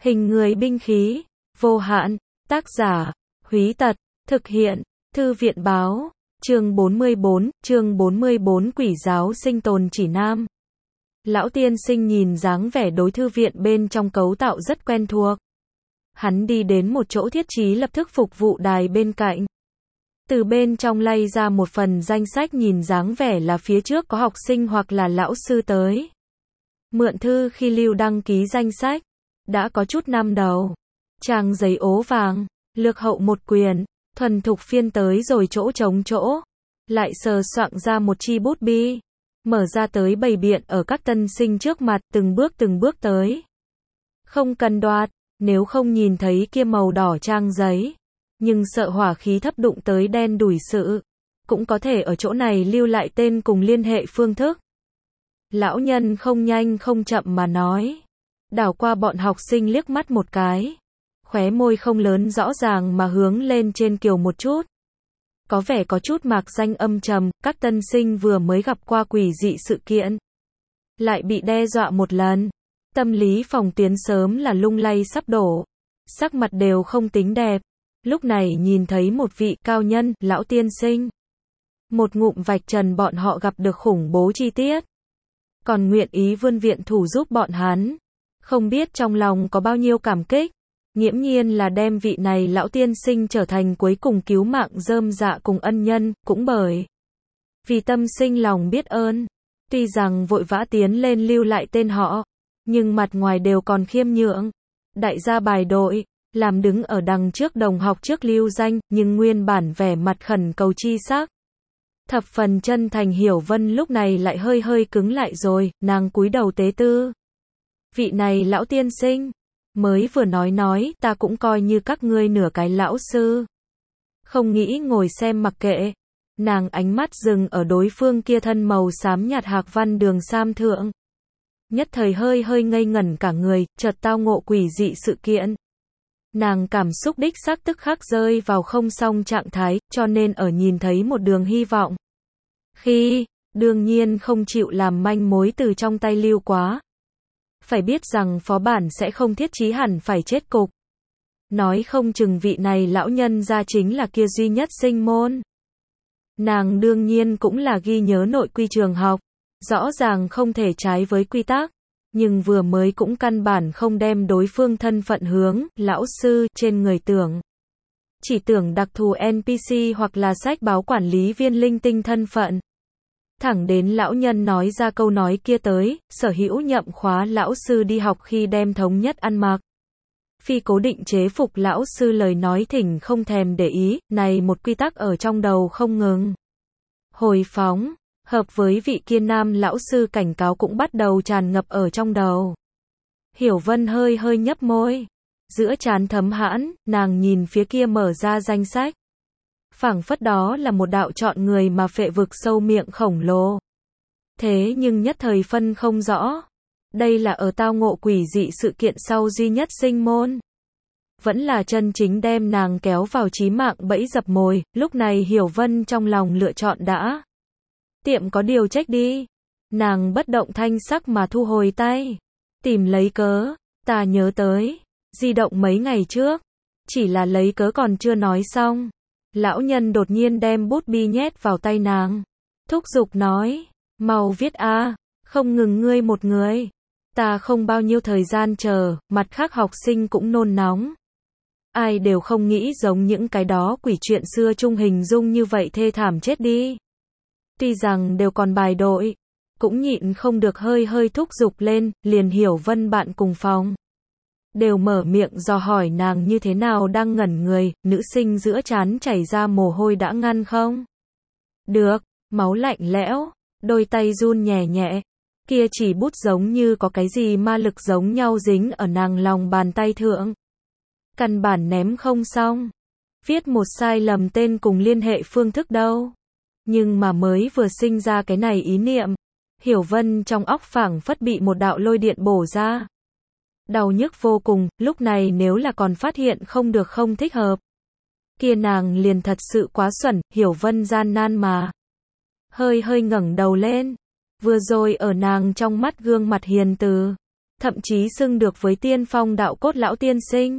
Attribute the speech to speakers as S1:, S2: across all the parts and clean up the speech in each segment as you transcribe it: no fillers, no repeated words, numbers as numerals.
S1: Hình người binh khí, vô hạn, tác giả, Húy Tật, thực hiện, Thư viện báo, chương 44, Quỷ giáo sinh tồn chỉ nam. Lão tiên sinh nhìn dáng vẻ đối thư viện bên trong cấu tạo rất quen thuộc. Hắn đi đến một chỗ thiết trí lập tức phục vụ đài bên cạnh. Từ bên trong lay ra một phần danh sách, nhìn dáng vẻ là phía trước có học sinh hoặc là lão sư tới mượn thư khi lưu đăng ký danh sách. Đã có chút năm đầu. Trang giấy ố vàng, lược hậu một quyển, thuần thục phiên tới rồi chỗ trống chỗ. Lại sờ soạng ra một chi bút bi. Mở ra tới bày biện ở các tân sinh trước mặt, từng bước tới. Không cần đoạt, nếu không nhìn thấy kia màu đỏ trang giấy. Nhưng sợ hỏa khí thấp đụng tới đen đủi sự. Cũng có thể ở chỗ này lưu lại tên cùng liên hệ phương thức. Lão nhân không nhanh không chậm mà nói. Đảo qua bọn học sinh liếc mắt một cái. Khóe môi không lớn rõ ràng mà hướng lên trên kiều một chút. Có vẻ có chút mạc danh âm trầm, các tân sinh vừa mới gặp qua quỷ dị sự kiện. Lại bị đe dọa một lần. Tâm lý phòng tuyến sớm là lung lay sắp đổ. Sắc mặt đều không tính đẹp. Lúc này nhìn thấy một vị cao nhân, lão tiên sinh. Một ngụm vạch trần bọn họ gặp được khủng bố chi tiết. Còn nguyện ý vươn viện thủ giúp bọn hắn. Không biết trong lòng có bao nhiêu cảm kích. Nghiễm nhiên là đem vị này lão tiên sinh trở thành cuối cùng cứu mạng rơm dạ cùng ân nhân, cũng bởi vì tâm sinh lòng biết ơn. Tuy rằng vội vã tiến lên lưu lại tên họ, nhưng mặt ngoài đều còn khiêm nhượng. Đại gia bài đội, làm đứng ở đằng trước đồng học trước lưu danh, nhưng nguyên bản vẻ mặt khẩn cầu chi sắc. Thập phần chân thành Hiểu Vân lúc này lại hơi cứng lại rồi, nàng cúi đầu tế tư. Vị này lão tiên sinh, mới vừa nói, ta cũng coi như các ngươi nửa cái lão sư. Không nghĩ ngồi xem mặc kệ. Nàng ánh mắt dừng ở đối phương kia thân màu xám nhạt hạc văn đường sam thượng. Nhất thời hơi ngây ngẩn cả người, chợt tao ngộ quỷ dị sự kiện. Nàng cảm xúc đích xác tức khắc rơi vào không xong trạng thái, cho nên ở nhìn thấy một đường hy vọng. Khi, đương nhiên không chịu làm manh mối từ trong tay lưu quá. Phải biết rằng phó bản sẽ không thiết chí hẳn phải chết cục. Nói không chừng vị này lão nhân ra chính là kia duy nhất sinh môn. Nàng đương nhiên cũng là ghi nhớ nội quy trường học. Rõ ràng không thể trái với quy tắc. Nhưng vừa mới cũng căn bản không đem đối phương thân phận hướng, lão sư, trên người tưởng. Chỉ tưởng đặc thù NPC hoặc là sách báo quản lý viên linh tinh thân phận. Thẳng đến lão nhân nói ra câu nói kia tới, sở hữu nhậm khóa lão sư đi học khi đem thống nhất ăn mặc. Phi cố định chế phục lão sư lời nói thỉnh không thèm để ý, này một quy tắc ở trong đầu không ngừng. Hồi phóng, hợp với vị kia nam lão sư cảnh cáo cũng bắt đầu tràn ngập ở trong đầu. Hiểu Vân hơi nhấp môi. Giữa trán thấm hãn, nàng nhìn phía kia mở ra danh sách. Phảng phất đó là một đạo chọn người mà phệ vực sâu miệng khổng lồ. Thế nhưng nhất thời phân không rõ. Đây là ở tao ngộ quỷ dị sự kiện sau duy nhất sinh môn. Vẫn là chân chính đem nàng kéo vào chí mạng bẫy dập mồi, lúc này Hiểu Vân trong lòng lựa chọn đã. Tiệm có điều trách đi. Nàng bất động thanh sắc mà thu hồi tay. Tìm lấy cớ, ta nhớ tới. Di động mấy ngày trước. Chỉ là lấy cớ còn chưa nói xong. Lão nhân đột nhiên đem bút bi nhét vào tay nàng. Thúc giục nói. Mau viết a, không ngừng ngươi một người. Ta không bao nhiêu thời gian chờ, mặt khác học sinh cũng nôn nóng. Ai đều không nghĩ giống những cái đó quỷ chuyện xưa chung hình dung như vậy thê thảm chết đi. Tuy rằng đều còn bài đội, cũng nhịn không được hơi thúc giục lên, liền Hiểu Vân bạn cùng phòng. Đều mở miệng dò hỏi nàng như thế nào đang ngẩn người, nữ sinh giữa trán chảy ra mồ hôi đã ngăn không? Được, máu lạnh lẽo, đôi tay run nhẹ, kia chỉ bút giống như có cái gì ma lực giống nhau dính ở nàng lòng bàn tay thượng. Căn bản ném không xong. Viết một sai lầm tên cùng liên hệ phương thức đâu. Nhưng mà mới vừa sinh ra cái này ý niệm. Hiểu Vân trong óc phảng phất bị một đạo lôi điện bổ ra. Đau nhức vô cùng, lúc này nếu là còn phát hiện không được không thích hợp. Kia nàng liền thật sự quá xuẩn, Hiểu Vân gian nan mà. Hơi ngẩng đầu lên. Vừa rồi ở nàng trong mắt gương mặt hiền từ. thậm chí xưng được với tiên phong đạo cốt lão tiên sinh.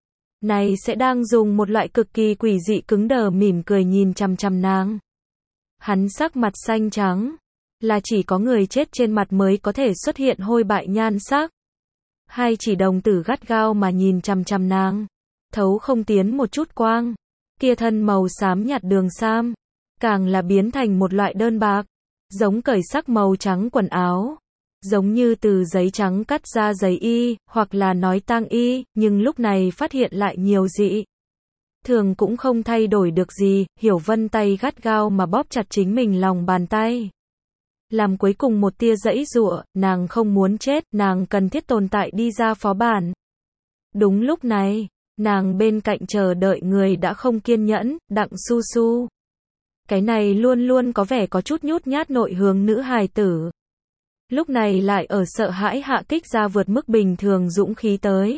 S1: Này sẽ đang dùng một loại cực kỳ quỷ dị cứng đờ mỉm cười nhìn chằm chằm nàng. Hắn sắc mặt xanh trắng, là chỉ có người chết trên mặt mới có thể xuất hiện hôi bại nhan sắc. Hai chỉ đồng tử gắt gao mà nhìn chằm chằm nàng, thấu không tiến một chút quang. Kia thân màu xám nhạt đường sam, càng là biến thành một loại đơn bạc, giống cởi sắc màu trắng quần áo, giống như từ giấy trắng cắt ra giấy y, hoặc là nói tang y, nhưng lúc này phát hiện lại nhiều dị thường cũng không thay đổi được gì. Hiểu Vân tay gắt gao mà bóp chặt chính mình lòng bàn tay, làm cuối cùng một tia giãy giụa. Nàng không muốn chết, nàng cần thiết tồn tại đi ra phó bản. Đúng lúc này, nàng bên cạnh chờ đợi người đã không kiên nhẫn, Đặng Su Su. Cái này luôn luôn có vẻ có chút nhút nhát nội hướng nữ hài tử, lúc này lại ở sợ hãi hạ kích ra vượt mức bình thường dũng khí tới.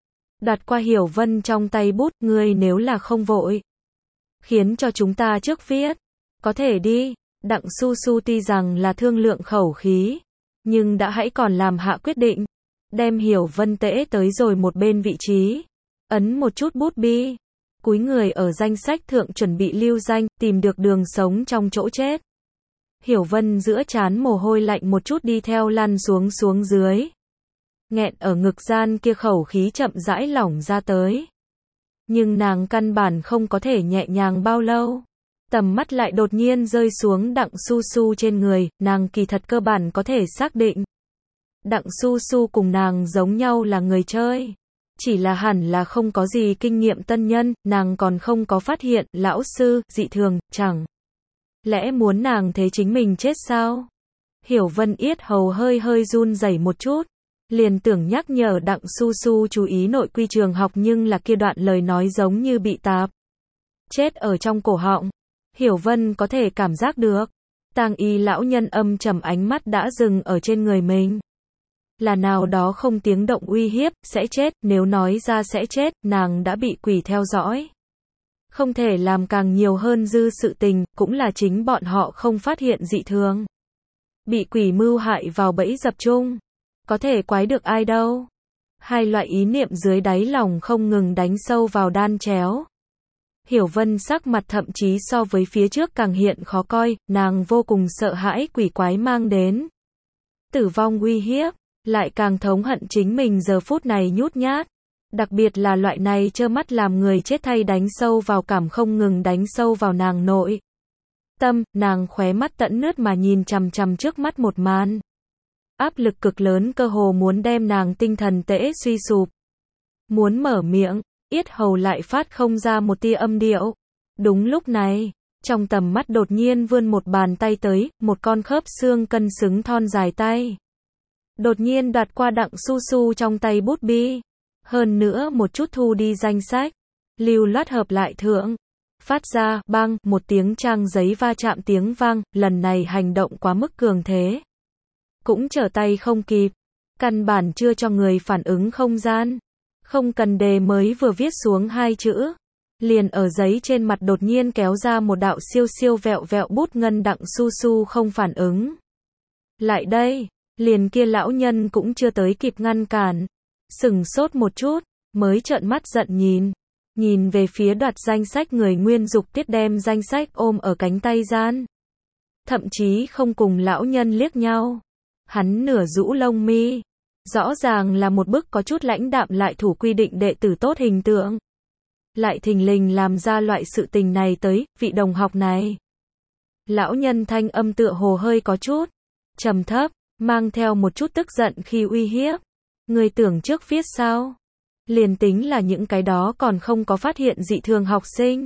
S1: Đặt qua Hiểu Vân trong tay bút, ngươi nếu là không vội, khiến cho chúng ta trước viết, có thể đi. Đặng Su Su tuy rằng là thương lượng khẩu khí, nhưng đã hãy còn làm hạ quyết định, đem Hiểu Vân tễ tới rồi một bên vị trí, ấn một chút bút bi, cúi người ở danh sách thượng chuẩn bị lưu danh, tìm được đường sống trong chỗ chết. Hiểu Vân giữa trán mồ hôi lạnh một chút đi theo lăn xuống dưới. Nghẹn ở ngực gian kia khẩu khí chậm rãi lỏng ra tới. Nhưng nàng căn bản không có thể nhẹ nhàng bao lâu. Tầm mắt lại đột nhiên rơi xuống Đặng Su Su trên người, nàng kỳ thật cơ bản có thể xác định. Đặng Su Su cùng nàng giống nhau là người chơi. Chỉ là hẳn là không có gì kinh nghiệm tân nhân, nàng còn không có phát hiện, lão sư, dị thường, chẳng lẽ muốn nàng thế chính mình chết sao? Hiểu Vân yết hầu hơi run rẩy một chút, liền tưởng nhắc nhở Đặng Su Su chú ý nội quy trường học, nhưng là kia đoạn lời nói giống như bị tạp chết ở trong cổ họng. Hiểu Vân có thể cảm giác được, tang y lão nhân âm trầm ánh mắt đã dừng ở trên người mình. Là nào đó không tiếng động uy hiếp, sẽ chết, nếu nói ra sẽ chết, nàng đã bị quỷ theo dõi. Không thể làm càng nhiều hơn dư sự tình, cũng là chính bọn họ không phát hiện dị thường. Bị quỷ mưu hại vào bẫy dập chung, có thể quái được ai đâu. Hai loại ý niệm dưới đáy lòng không ngừng đánh sâu vào đan chéo. Hiểu Vân sắc mặt thậm chí so với phía trước càng hiện khó coi, nàng vô cùng sợ hãi quỷ quái mang đến tử vong uy hiếp, lại càng thống hận chính mình giờ phút này nhút nhát. Đặc biệt là loại này trơ mắt làm người chết thay đánh sâu vào cảm, không ngừng đánh sâu vào nàng nội tâm. Nàng khóe mắt tận nước mà nhìn chằm chằm trước mắt một màn. Áp lực cực lớn cơ hồ muốn đem nàng tinh thần tễ suy sụp. Muốn mở miệng, yết hầu lại phát không ra một tia âm điệu. Đúng lúc này, trong tầm mắt đột nhiên vươn một bàn tay tới, một con khớp xương cân xứng thon dài tay. Đột nhiên đoạt qua Đặng Su Su trong tay bút bi. Hơn nữa một chút thu đi danh sách. Lưu loát hợp lại thượng. Phát ra, bang, một tiếng trang giấy va chạm tiếng vang, lần này hành động quá mức cường thế. Cũng trở tay không kịp. Căn bản chưa cho người phản ứng không gian. Không cần đề mới vừa viết xuống hai chữ. Liền ở giấy trên mặt đột nhiên kéo ra một đạo siêu vẹo vẹo bút ngân. Đặng Su Su không phản ứng lại đây, liền kia lão nhân cũng chưa tới kịp ngăn cản. Sửng sốt một chút, mới trợn mắt giận nhìn về phía đoạt danh sách người. Nguyên Dục Tiết đem danh sách ôm ở cánh tay gian. Thậm chí không cùng lão nhân liếc nhau. Hắn nửa rũ lông mi. Rõ ràng là một bức có chút lãnh đạm lại thủ quy định đệ tử tốt hình tượng. Lại thình lình làm ra loại sự tình này tới, vị đồng học này. Lão nhân thanh âm tựa hồ hơi có chút trầm thấp, mang theo một chút tức giận khi uy hiếp. Người tưởng trước viết sao? Liền tính là những cái đó còn không có phát hiện dị thường học sinh,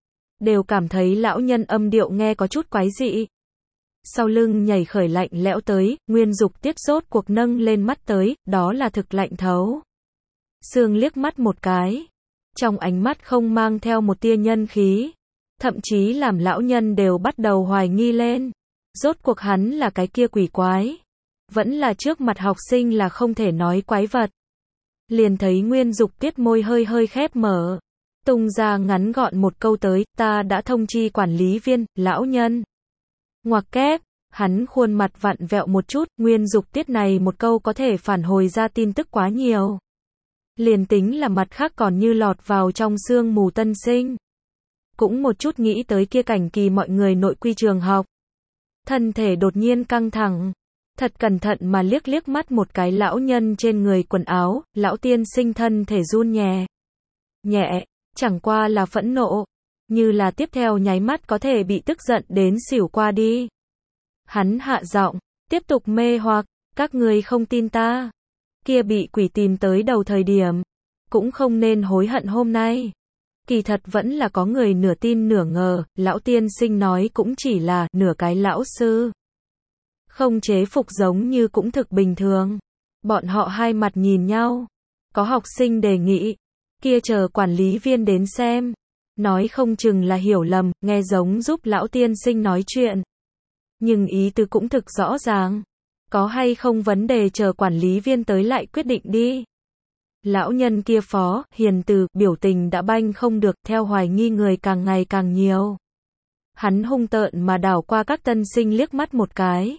S1: đều cảm thấy lão nhân âm điệu nghe có chút quái dị. Sau lưng nhảy khởi lạnh lẽo tới, Nguyên Dục Tiết rốt cuộc nâng lên mắt tới, đó là thực lạnh thấu xương liếc mắt một cái. Trong ánh mắt không mang theo một tia nhân khí, thậm chí làm lão nhân đều bắt đầu hoài nghi lên. Rốt cuộc hắn là cái kia quỷ quái, vẫn là trước mặt học sinh là không thể nói quái vật. Liền thấy Nguyên Dục Tiết môi hơi khép mở, tung ra ngắn gọn một câu tới, ta đã thông chi quản lý viên, lão nhân. Ngoặc kép, Hắn khuôn mặt vặn vẹo một chút, Nguyên Dục Tiết này một câu có thể phản hồi ra tin tức quá nhiều. Liền tính là mặt khác còn như lọt vào trong sương mù tân sinh. Cũng một chút nghĩ tới kia cảnh kỳ mọi người nội quy trường học. Thân thể đột nhiên căng thẳng. Thật cẩn thận mà liếc liếc mắt một cái lão nhân trên người quần áo, lão tiên sinh thân thể run nhẹ. Nhẹ, chẳng qua là phẫn nộ. Như là tiếp theo nháy mắt có thể bị tức giận đến xỉu qua đi. Hắn hạ giọng, tiếp tục mê hoặc, các người không tin ta. Kia bị quỷ tìm tới đầu thời điểm. Cũng không nên hối hận hôm nay. Kỳ thật vẫn là có người nửa tin nửa ngờ, lão tiên sinh nói cũng chỉ là nửa cái lão sư. Không chế phục giống như cũng thực bình thường. Bọn họ hai mặt nhìn nhau. Có học sinh đề nghị. Kia chờ quản lý viên đến xem. Nói không chừng là hiểu lầm, nghe giống giúp lão tiên sinh nói chuyện. Nhưng ý tứ cũng thực rõ ràng. Có hay không vấn đề chờ quản lý viên tới lại quyết định đi. Lão nhân kia phó, hiền từ, biểu tình đã banh không được, theo hoài nghi người càng ngày càng nhiều. Hắn hung tợn mà đảo qua các tân sinh liếc mắt một cái.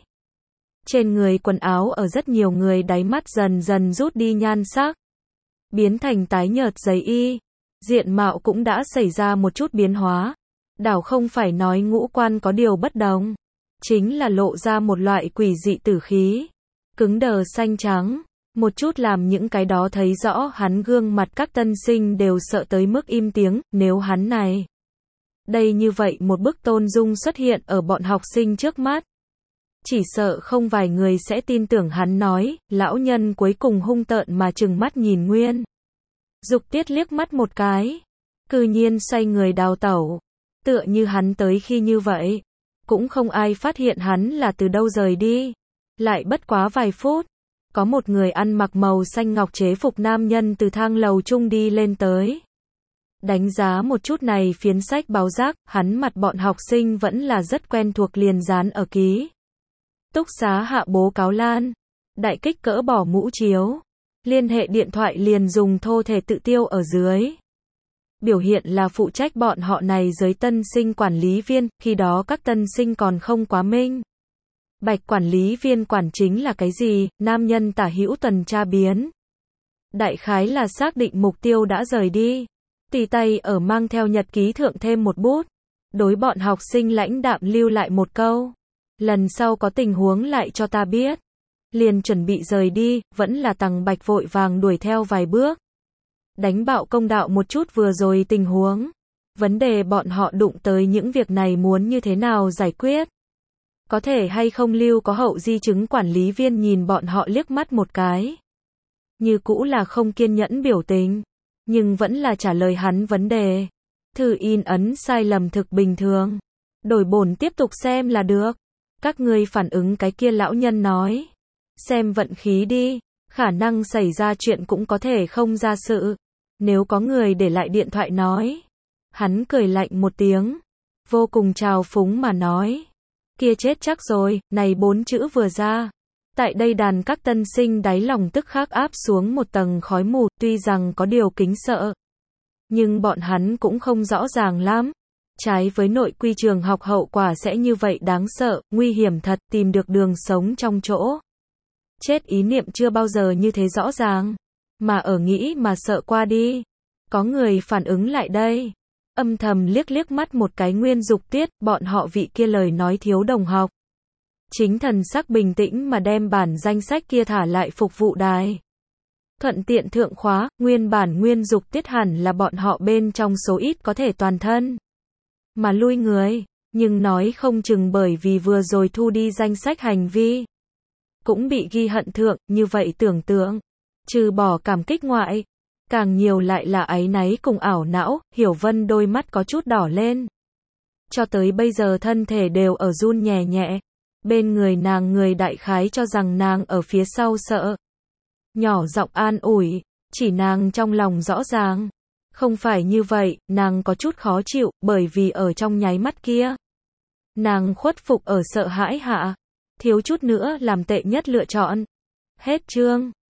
S1: Trên người quần áo ở rất nhiều người đáy mắt dần dần rút đi nhan sắc. Biến thành tái nhợt giấy y. Diện mạo cũng đã xảy ra một chút biến hóa. Đảo không phải nói ngũ quan có điều bất đồng. Chính là lộ ra một loại quỷ dị tử khí. Cứng đờ xanh trắng. Một chút làm những cái đó thấy rõ hắn gương mặt các tân sinh đều sợ tới mức im tiếng, nếu hắn này. Đây như vậy một bức tôn dung xuất hiện ở bọn học sinh trước mắt. Chỉ sợ không vài người sẽ tin tưởng hắn nói, lão nhân cuối cùng hung tợn mà trừng mắt nhìn Nguyên. Dục Tiết liếc mắt một cái. Cư nhiên xoay người đào tẩu. Tựa như hắn tới khi như vậy. Cũng không ai phát hiện hắn là từ đâu rời đi. Lại bất quá vài phút. Có một người ăn mặc màu xanh ngọc chế phục nam nhân từ thang lầu chung đi lên tới. Đánh giá một chút này phiến sách báo giác, hắn mặt bọn học sinh vẫn là rất quen thuộc liền dán ở ký túc xá hạ bố cáo lan. Đại kích cỡ bỏ mũ chiếu. Liên hệ điện thoại liền dùng thô thể tự tiêu ở dưới. Biểu hiện là phụ trách bọn họ này giới tân sinh quản lý viên, khi đó các tân sinh còn không quá minh. Bạch quản lý viên quản chính là cái gì, nam nhân tả hữu tuần tra biến. Đại khái là xác định mục tiêu đã rời đi. Tì tay ở mang theo nhật ký thượng thêm một bút. Đối bọn học sinh lãnh đạm lưu lại một câu. Lần sau có tình huống lại cho ta biết. Liền chuẩn bị rời đi, vẫn là Tằng Bạch vội vàng đuổi theo vài bước. Đánh bạo công đạo một chút vừa rồi tình huống. Vấn đề bọn họ đụng tới những việc này muốn như thế nào giải quyết. Có thể hay không lưu có hậu di chứng quản lý viên nhìn bọn họ liếc mắt một cái. Như cũ là không kiên nhẫn biểu tình. Nhưng vẫn là trả lời hắn vấn đề. Thư in ấn sai lầm thực bình thường. Đổi bổn tiếp tục xem là được. Các ngươi phản ứng cái kia lão nhân nói. Xem vận khí đi. Khả năng xảy ra chuyện cũng có thể không ra sự. Nếu có người để lại điện thoại nói. Hắn cười lạnh một tiếng. Vô cùng trào phúng mà nói. Kia chết chắc rồi, này 4 chữ vừa ra. Tại đây đàn các tân sinh đáy lòng tức khắc áp xuống một tầng khói mù, tuy rằng có điều kính sợ. Nhưng bọn hắn cũng không rõ ràng lắm. Trái với nội quy trường học hậu quả sẽ như vậy đáng sợ, nguy hiểm thật, tìm được đường sống trong chỗ. Chết ý niệm chưa bao giờ như thế rõ ràng. Mà ở nghĩ mà sợ qua đi. Có người phản ứng lại đây. Âm thầm liếc liếc mắt một cái Nguyên Dục Tiết, bọn họ vị kia lời nói thiếu đồng học. Chính thần sắc bình tĩnh mà đem bản danh sách kia thả lại phục vụ đài. Thuận tiện thượng khóa, nguyên bản Nguyên Dục Tiết hẳn là bọn họ bên trong số ít có thể toàn thân. Mà lui người, nhưng nói không chừng bởi vì vừa rồi thu đi danh sách hành vi. Cũng bị ghi hận thượng, như vậy tưởng tượng. Trừ bỏ cảm kích ngoại. Càng nhiều lại là áy náy cùng ảo não, Hiểu Vân đôi mắt có chút đỏ lên. Cho tới bây giờ thân thể đều ở run nhẹ nhẹ. Bên người nàng người đại khái cho rằng nàng ở phía sau sợ. Nhỏ giọng an ủi, chỉ nàng trong lòng rõ ràng. Không phải như vậy, nàng có chút khó chịu, bởi vì ở trong nháy mắt kia. Nàng khuất phục ở sợ hãi hạ. Thiếu chút nữa làm tệ nhất lựa chọn. Hết chương.